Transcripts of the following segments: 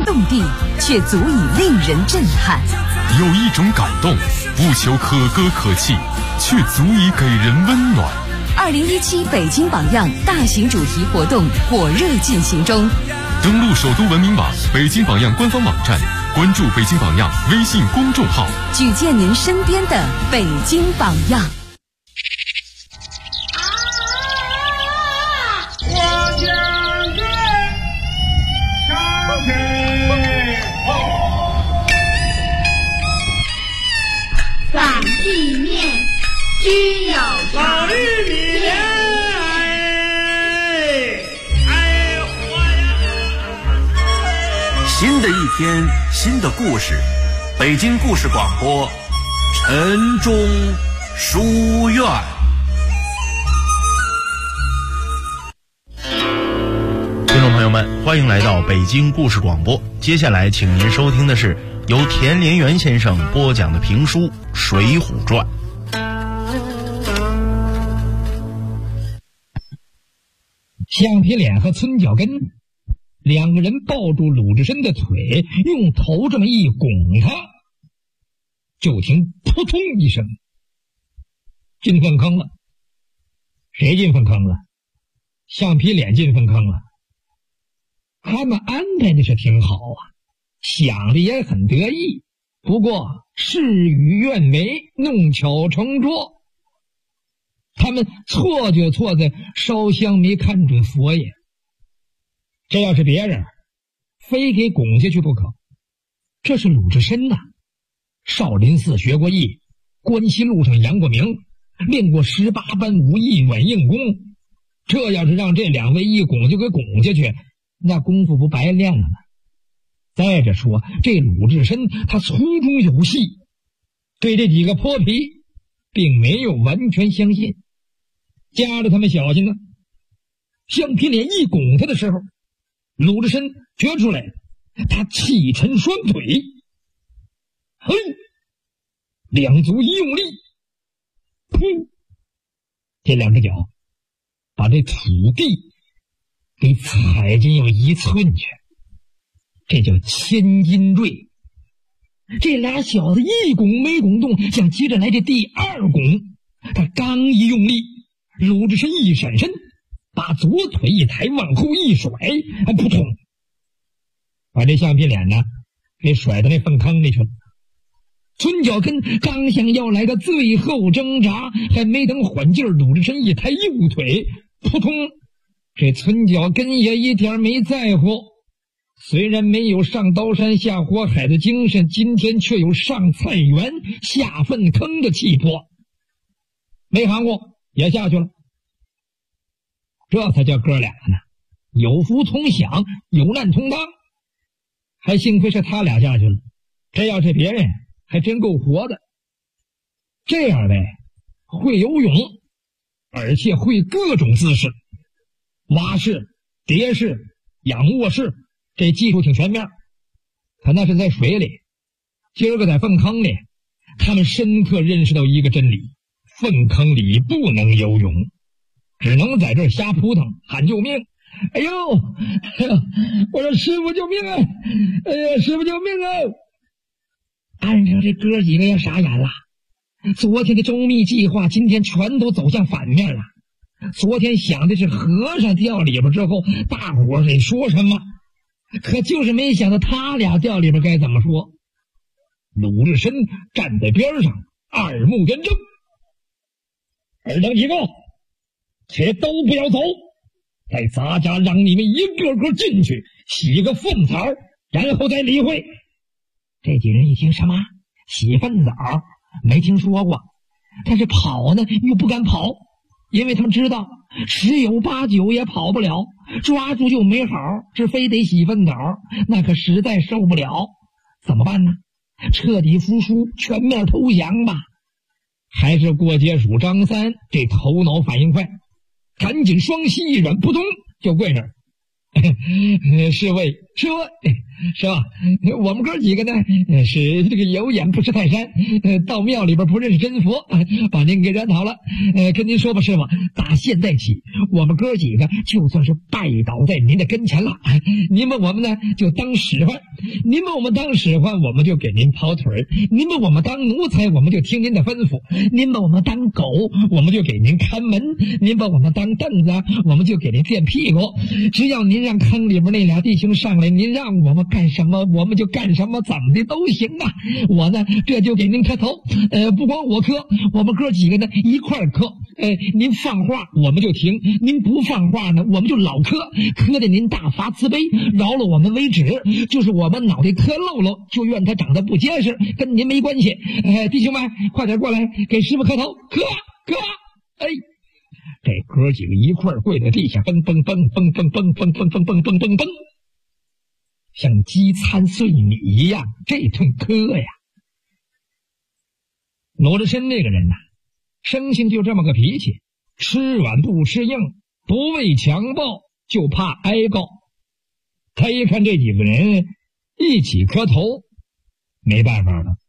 动地，却足以令人震撼。 有一种感动，不求可歌可泣，却足以给人温暖。 2017北京榜样大型主题活动火热进行中， 登录首都文明网、北京榜样官方网站，关注北京榜样微信公众号， 举荐您身边的北京榜样。 反地面均有常。 新的一天，新的故事，北京故事广播，晨钟书院。 听众朋友们，欢迎来到北京故事广播。接下来，请您收听的是由田连元先生播讲的评书《水浒传》。 橡皮脸和村脚跟两个人抱住鲁智深的腿，用头这么一拱他，就听扑通一声，进粪坑了。谁进粪坑了？橡皮脸进粪坑了。他们安排的是挺好啊，想的也很得意，不过事与愿违，弄巧成拙。他们错就错在烧香没看准佛爷，这要是别人非给拱下去不可。这是鲁智深呐，少林寺学过艺，关西路上扬过名，练过18般武艺软硬功，这要是让这两位一拱就给拱下去，那功夫不白练了吗？再者说，这鲁智深他粗中有细，对这几个泼皮并没有完全相信，加着他们小心呢。橡皮脸一拱他的时候，鲁智深觉出来，他气沉双腿，嘿，两足一用力，噗，这两只脚把这土地给踩进有1寸去，这叫千斤坠。这俩小子一拱没拱动，想接着来这第二拱，他刚一用力，鲁智深一闪身，把左腿一抬，往后一甩，扑通，把这橡皮脸呢给甩到那粪坑里去了。村脚跟刚想要来个最后挣扎，还没等缓劲儿，鲁智深一抬右腿，扑通，这村脚跟也一点没在乎。虽然没有上刀山下火海的精神，今天却有上菜园下粪坑的气魄，没含糊也下去了。这才叫哥俩呢，有福同享，有难同当。还幸亏是他俩下去了，这要是别人还真够活的。这样呗，会游泳，而且会各种姿势，蛙式、蝶式、仰卧式，这技术挺全面。可那是在水里，今儿个在粪坑里，他们深刻认识到一个真理：粪坑里不能游泳，只能在这儿瞎扑腾喊救命。哎呦，我说师傅救命啊！哎呀，师傅救命啊！岸上这哥几个也傻眼了，昨天的周密计划今天全都走向反面了。昨天想的是和尚掉里边之后大伙儿得说什么，可就是没想到他俩掉里边该怎么说。鲁智深站在边上，耳目圆睁，尔等几个且都不要走，在咱家让你们一个个进去洗个粪澡，然后再理会。这几人一听，什么洗粪澡？没听说过。但是跑呢又不敢跑，因为他们知道10有8九也跑不了，抓住就没好，是非得洗粪澡，那可实在受不了。怎么办呢？彻底服输，全面投降吧。还是过街鼠张三这头脑反应快，赶紧双膝一软，扑通就跪那儿。侍卫说是吧？我们哥几个呢是这个有眼不识泰山，到庙里边不认识真佛，把您给惹恼了。跟您说吧，师傅，打现在起，我们哥几个就算是拜倒在您的跟前了。您把我们呢就当使唤，您把我们当使唤，我们就给您跑腿；您把我们当奴才，我们就听您的吩咐；您把我们当狗，我们就给您看门；您把我们当凳子，我们就给您垫屁股。只要您让坑里边那俩弟兄上来，您让我们干什么我们就干什么，怎么的都行啊。我呢这就给您磕头，不光我磕，我们哥几个呢一块儿磕。您放话我们就停，您不放话呢我们就老磕，磕的您大发慈悲，饶了我们为止。就是我们脑袋磕漏漏，就怨他长得不结实，跟您没关系。弟兄们快点过来给师傅磕头，磕。这哥几个一块儿跪在地下，蹦蹦蹦蹦蹦蹦蹦蹦蹦蹦蹦蹦蹦，像饥餐碎米一样，这顿磕呀。罗志深那个人呐，生性就这么个脾气，吃软不吃硬，不畏强暴，就怕挨告。他一看这几个人一起磕头，没办法了。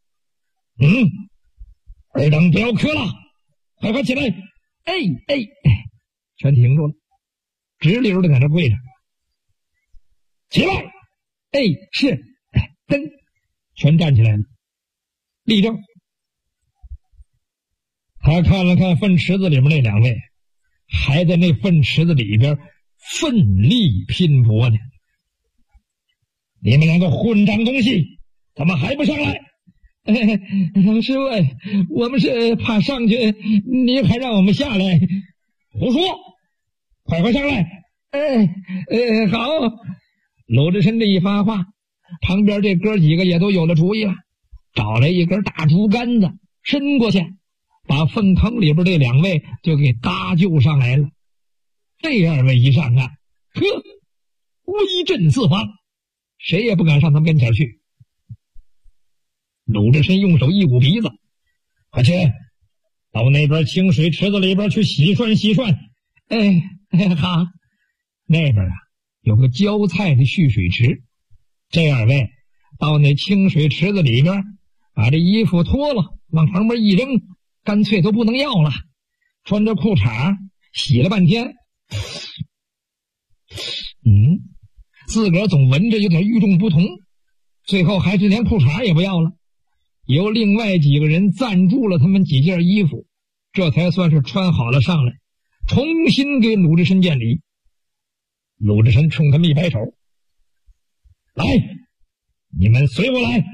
二等不要磕了，快起来！全停住了，直溜的在那跪着。起来！是，蹬，全站起来了，立正。他看了看粪池子里面那两位，还在那粪池子里边奋力拼搏呢。你们两个混账东西，怎么还不上来？师傅，我们是怕上去，您还让我们下来。胡说，快上来！好。鲁智深这一发话，旁边这哥几个也都有了主意了，找来一根大竹竿子，伸过去，把粪坑里边这两位就给搭救上来了。这二位一上岸，威震四方，谁也不敢上他们跟前去。鲁智深用手一捂鼻子，快去到那边清水池子里边去洗涮洗涮。好。那边有个浇菜的蓄水池，这二位到那清水池子里边，把这衣服脱了，往旁边一扔，干脆都不能要了。穿着裤衩洗了半天，自个儿总闻着有点与众不同，最后还是连裤衩也不要了。由另外几个人赞助了他们几件衣服，这才算是穿好了上来，重新给鲁智深见礼。鲁智深冲他们一摆手，来，你们随我来。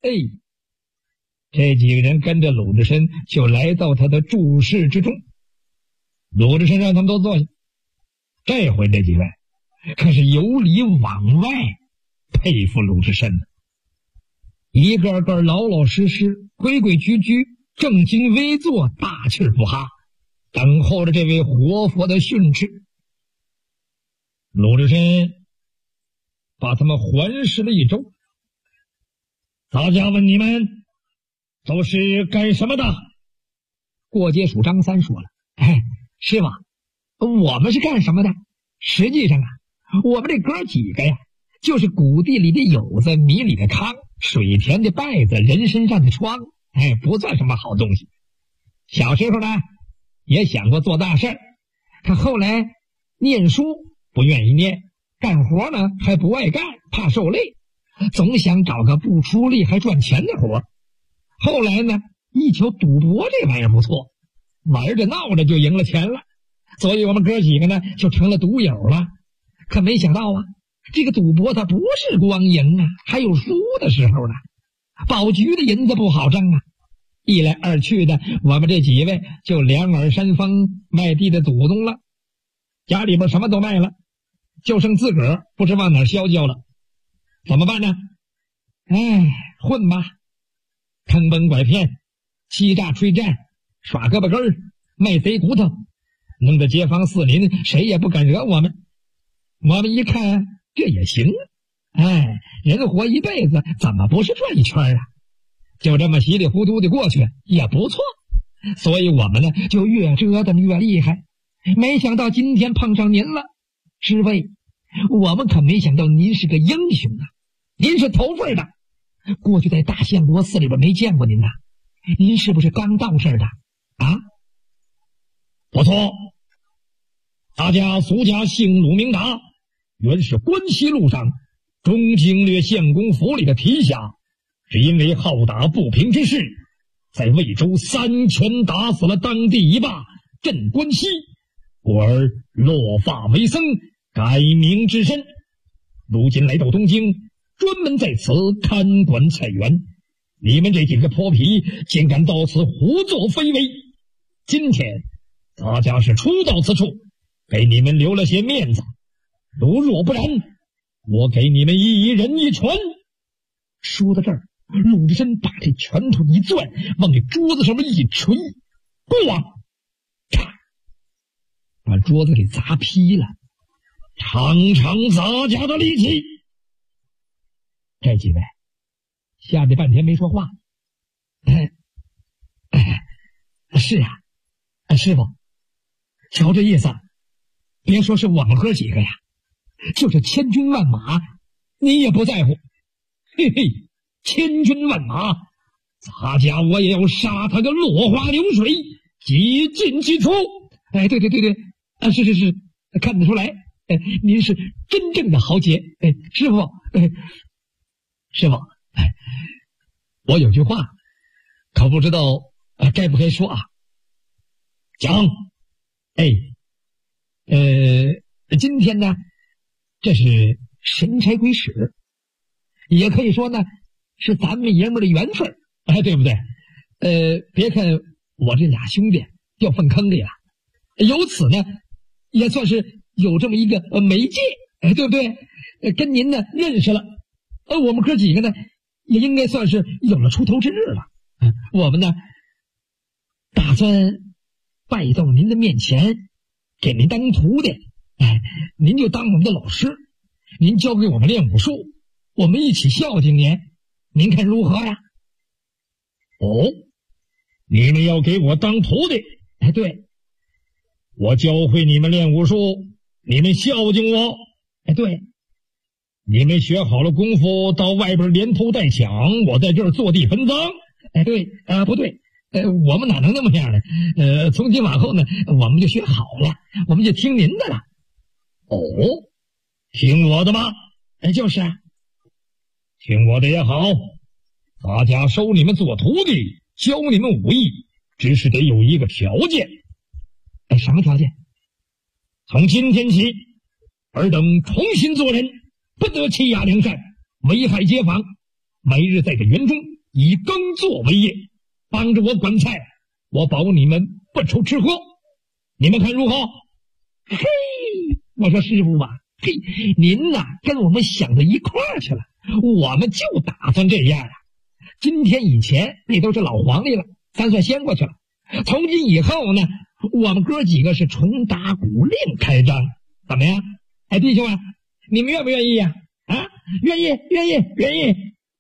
这几个人跟着鲁智深就来到他的住室之中。鲁智深让他们都坐下，这回这几位可是由里往外佩服鲁智深，一个个老老实实，规规矩矩，正襟危坐，大气不哈，等候着这位活佛的训斥。鲁智深把他们环视了一周，大家问你们都是干什么的？过街署张三说了，师傅，我们是干什么的？实际上我们这哥几个呀，就是谷地里的蛹子，米里的糠，水田的稗子，人身上的疮，不算什么好东西。小时候呢，也想过做大事儿，可后来念书不愿意念，干活呢还不爱干，怕受累，总想找个不出力还赚钱的活。后来呢，一瞧赌博这玩意儿不错，玩着闹着就赢了钱了，所以我们哥几个呢就成了赌友了。可没想到这个赌博它不是光赢还有输的时候呢，保局的银子不好挣一来二去的，我们这几位就两耳山风卖地的祖宗了，家里边什么都卖了，就剩自个儿不知往哪消交了。怎么办呢？混吧，坑蒙拐骗，欺诈吹战，耍胳膊根儿，卖贼骨头，弄得街坊四邻谁也不敢惹我们。我们一看这也行，人活一辈子怎么不是转一圈就这么稀里糊涂的过去也不错。所以我们呢就越折腾越厉害。没想到今天碰上您了，师傅， 我们可没想到您是个英雄啊！您是头份的，过去在大相国寺里边没见过您呐。您是不是刚到这儿的啊？ 不错，大家俗家姓鲁名达，原是关西路上中经略县公府里的提辖，只因为好打不平之事，在魏州3拳打死了当地一霸镇关西，故而落发为僧，改名之身。如今来到东京，专门在此看管菜园。你们这几个泼皮竟敢到此胡作非为，今天大家是初到此处，给你们留了些面子，若不然，我给你们一人一拳。说到这儿，鲁智深把这拳头一攥，往这桌子上面一捶，咣，嚓，把桌子给砸劈了，场场洒家的力气。这几位吓得半天没说话。是啊，师傅，瞧这意思，别说是我们哥几个呀，就是千军万马，你也不在乎。嘿嘿，千军万马，咱家我也要杀他个落花流水，几进几出。哎，对，是，看得出来，您是真正的豪杰。师傅，师傅，我有句话，可不知道该不该说啊？讲。今天呢，这是神差归使，也可以说呢是咱们爷们儿的缘分，对不对？别看我这俩兄弟掉粪坑里了，由此呢也算是有这么一个媒介，对不对？跟您呢认识了，我们哥几个呢也应该算是有了出头之日了。我们呢打算拜到您的面前，给您当徒弟，您就当我们的老师，您教给我们练武术，我们一起孝敬您，您看如何呀？哦，你们要给我当徒弟？对，我教会你们练武术，你们孝敬我。对，你们学好了功夫，到外边连偷带抢，我在这儿坐地分赃。对，不对，我们哪能那么样呢？从今往后呢，我们就学好了，我们就听您的了。哦，听我的吗？就是啊，听我的也好。大家收你们做徒弟，教你们武艺，只是得有一个条件。什么条件？从今天起，尔等重新做人，不得欺压良善，危害街坊，每日在这园中以耕作为业，帮着我管菜，我保你们不愁吃喝，你们看如何？嘿，我说师傅吧，嘿，您呐跟我们想到一块儿去了，我们就打算这样啊。今天以前那都是老黄历了，咱算先过去了。从今以后呢，我们哥几个是重打鼓另开张，怎么样？弟兄啊，你们愿不愿意呀？愿意。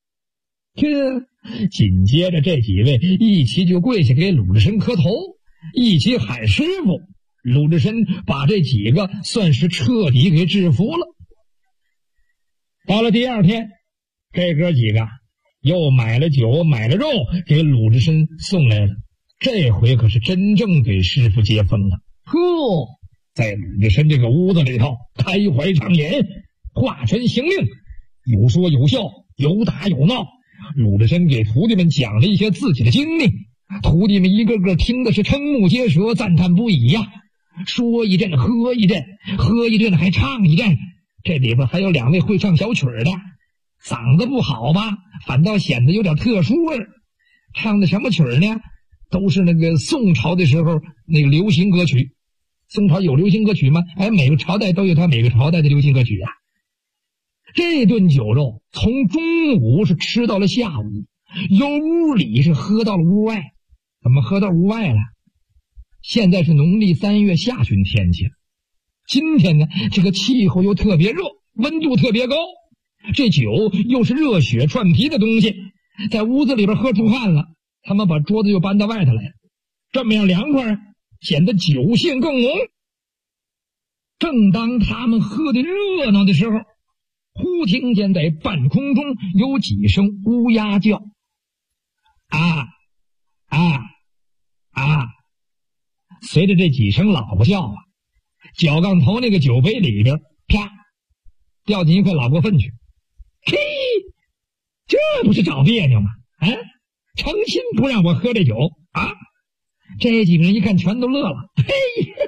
紧接着这几位一起就跪下给鲁智深磕头，一起喊师傅。鲁智深把这几个算是彻底给制服了。到了第二天，这哥几个又买了酒买了肉给鲁智深送来了，这回可是真正给师傅接风了。在鲁智深这个屋子里头开怀畅饮，画拳行令，有说有笑，有打有闹。鲁智深给徒弟们讲了一些自己的经历，徒弟们一个个听的是瞠目结舌，赞叹不已呀。说一阵喝一阵，喝一阵还唱一阵，这里边还有2位会唱小曲的，嗓子不好吧，反倒显得有点特殊味儿。唱的什么曲呢？都是那个宋朝的时候那个流行歌曲。宋朝有流行歌曲吗？每个朝代都有他每个朝代的流行歌曲啊。这顿酒肉从中午是吃到了下午，由屋里是喝到了屋外。怎么喝到屋外了？现在是农历3月下旬天气了，今天呢这个气候又特别热，温度特别高，这酒又是热血串皮的东西，在屋子里边喝出汗了，他们把桌子又搬到外头来了，这么样凉快，显得酒性更浓。 正当他们喝得热闹的时候，忽听见在半空中有几声乌鸦叫，啊啊啊！随着这几声老婆叫啊，脚杠头那个酒杯里边啪掉进一块老过粪去。嘿，这不是找别扭吗？啊，诚心不让我喝这酒啊！这几个人一看全都乐了。嘿，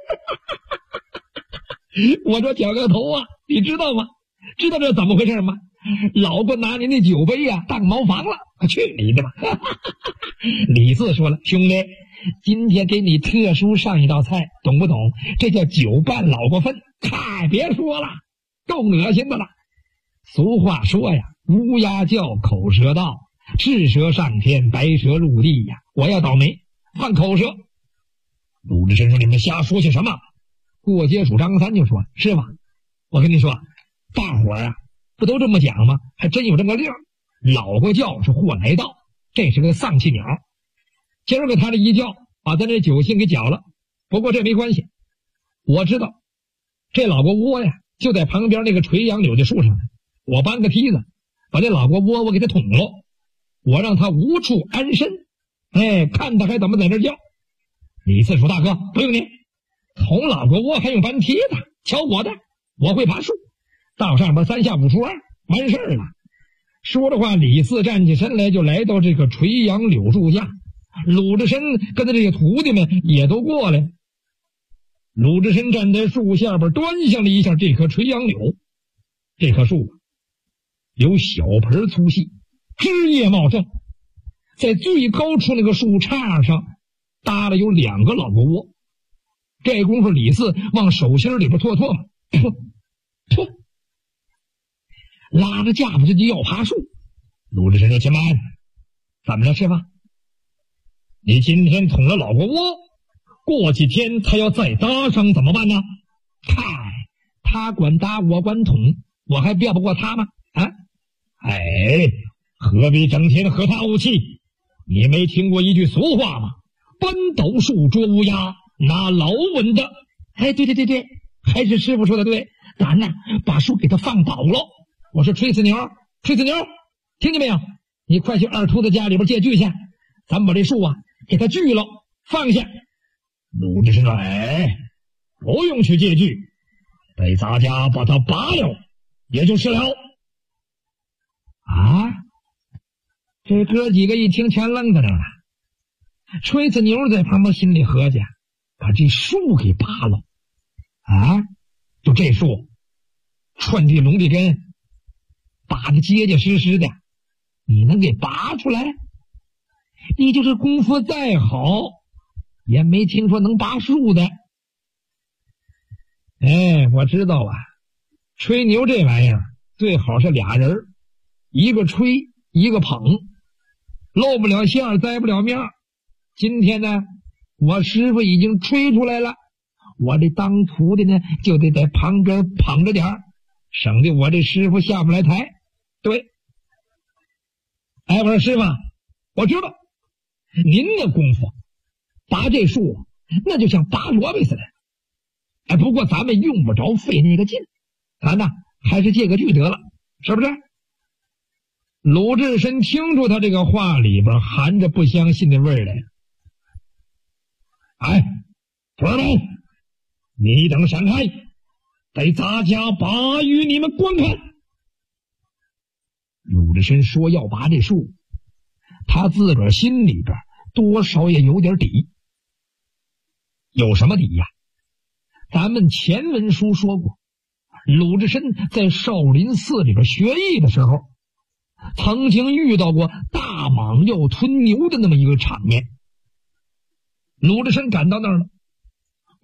我说脚杠头啊，你知道吗？知道这怎么回事吗？老婆拿您那酒杯呀当茅房了，去你的吧！李四说了，兄弟，今天给你特殊上一道菜，懂不懂？这叫酒拌老过粪。嗨，别说了，够恶心的了。俗话说呀，乌鸦叫，口舌道，赤蛇上天，白蛇入地呀。我要倒霉，犯口舌。鲁智深说：“你们瞎说些什么？”过街署张三就说：“是吧？我跟你说，大伙儿啊，不都这么讲吗？还真有这么个令儿。老过叫是祸来到，这是个丧气鸟。今儿个他这一叫，把咱这酒兴给搅了。不过这没关系，我知道这老过窝呀，就在旁边那个垂杨柳的树上呢。我搬个梯子，把这老过窝我给他捅了，我让他无处安身。哎，看他还怎么在这叫。”李四说：“大哥，不用你捅老过窝，还用搬梯子？瞧我的，我会爬树，到上边3下5除2，完事儿了。”说着话，李四站起身来，就来到这个垂杨柳树下。鲁智深跟他这些徒弟们也都过来。鲁智深站在树下边，端详了一下这棵垂杨柳。这棵树有小盆粗细，枝叶茂盛，在最高处那个树杈上搭了有2个老过窝。这功夫，李四往手心里边唾唾沫，噗，拉着架子就要爬树。鲁智深说：“且慢，怎么了，师傅？你今天捅了老过窝，过几天他要再搭上怎么办呢？嗨，他管搭，我管捅，我还辩不过他吗？啊，哎，何必整天和他怄气？你没听过一句俗话吗？搬斗树捉乌鸦，拿老稳的。哎，对，还是师傅说的对，咱呢把树给他放倒了。我说吹死牛，听见没有？你快去二秃子家里边借锯去，咱们把这树啊给他锯了，放下。”鲁智深说：“哎，不用去借锯，被咱家把它拔了，也就是了。”啊！这哥几个一听全愣在那了。吹子牛在旁边心里合计，把这树给拔了啊！就这树串地龙地根，拔得结结实实的，你能给拔出来？你就是功夫再好，也没听说能拔树的。哎，我知道啊，吹牛这玩意儿最好是俩人，一个吹一个捧，露不了馅栽不了面。今天呢，我师傅已经吹出来了，我这当徒弟呢就得在旁边捧着点儿，省得我这师傅下不来台。对，哎，我说师傅，我知道您的功夫拔这树那就像拔萝卜似的，哎，不过咱们用不着费那个劲，咱呢还是借个锯得了，是不是？鲁智深听出他这个话里边含着不相信的味儿来了。哎，徒儿们，你等闪开，得咱家拔与你们观看。鲁智深说要拔这树，他自个儿心里边多少也有点底。有什么底呀？咱们前文书说过，鲁智深在少林寺里边学艺的时候，曾经遇到过大蟒要吞牛的那么一个场面。鲁智深赶到那儿了，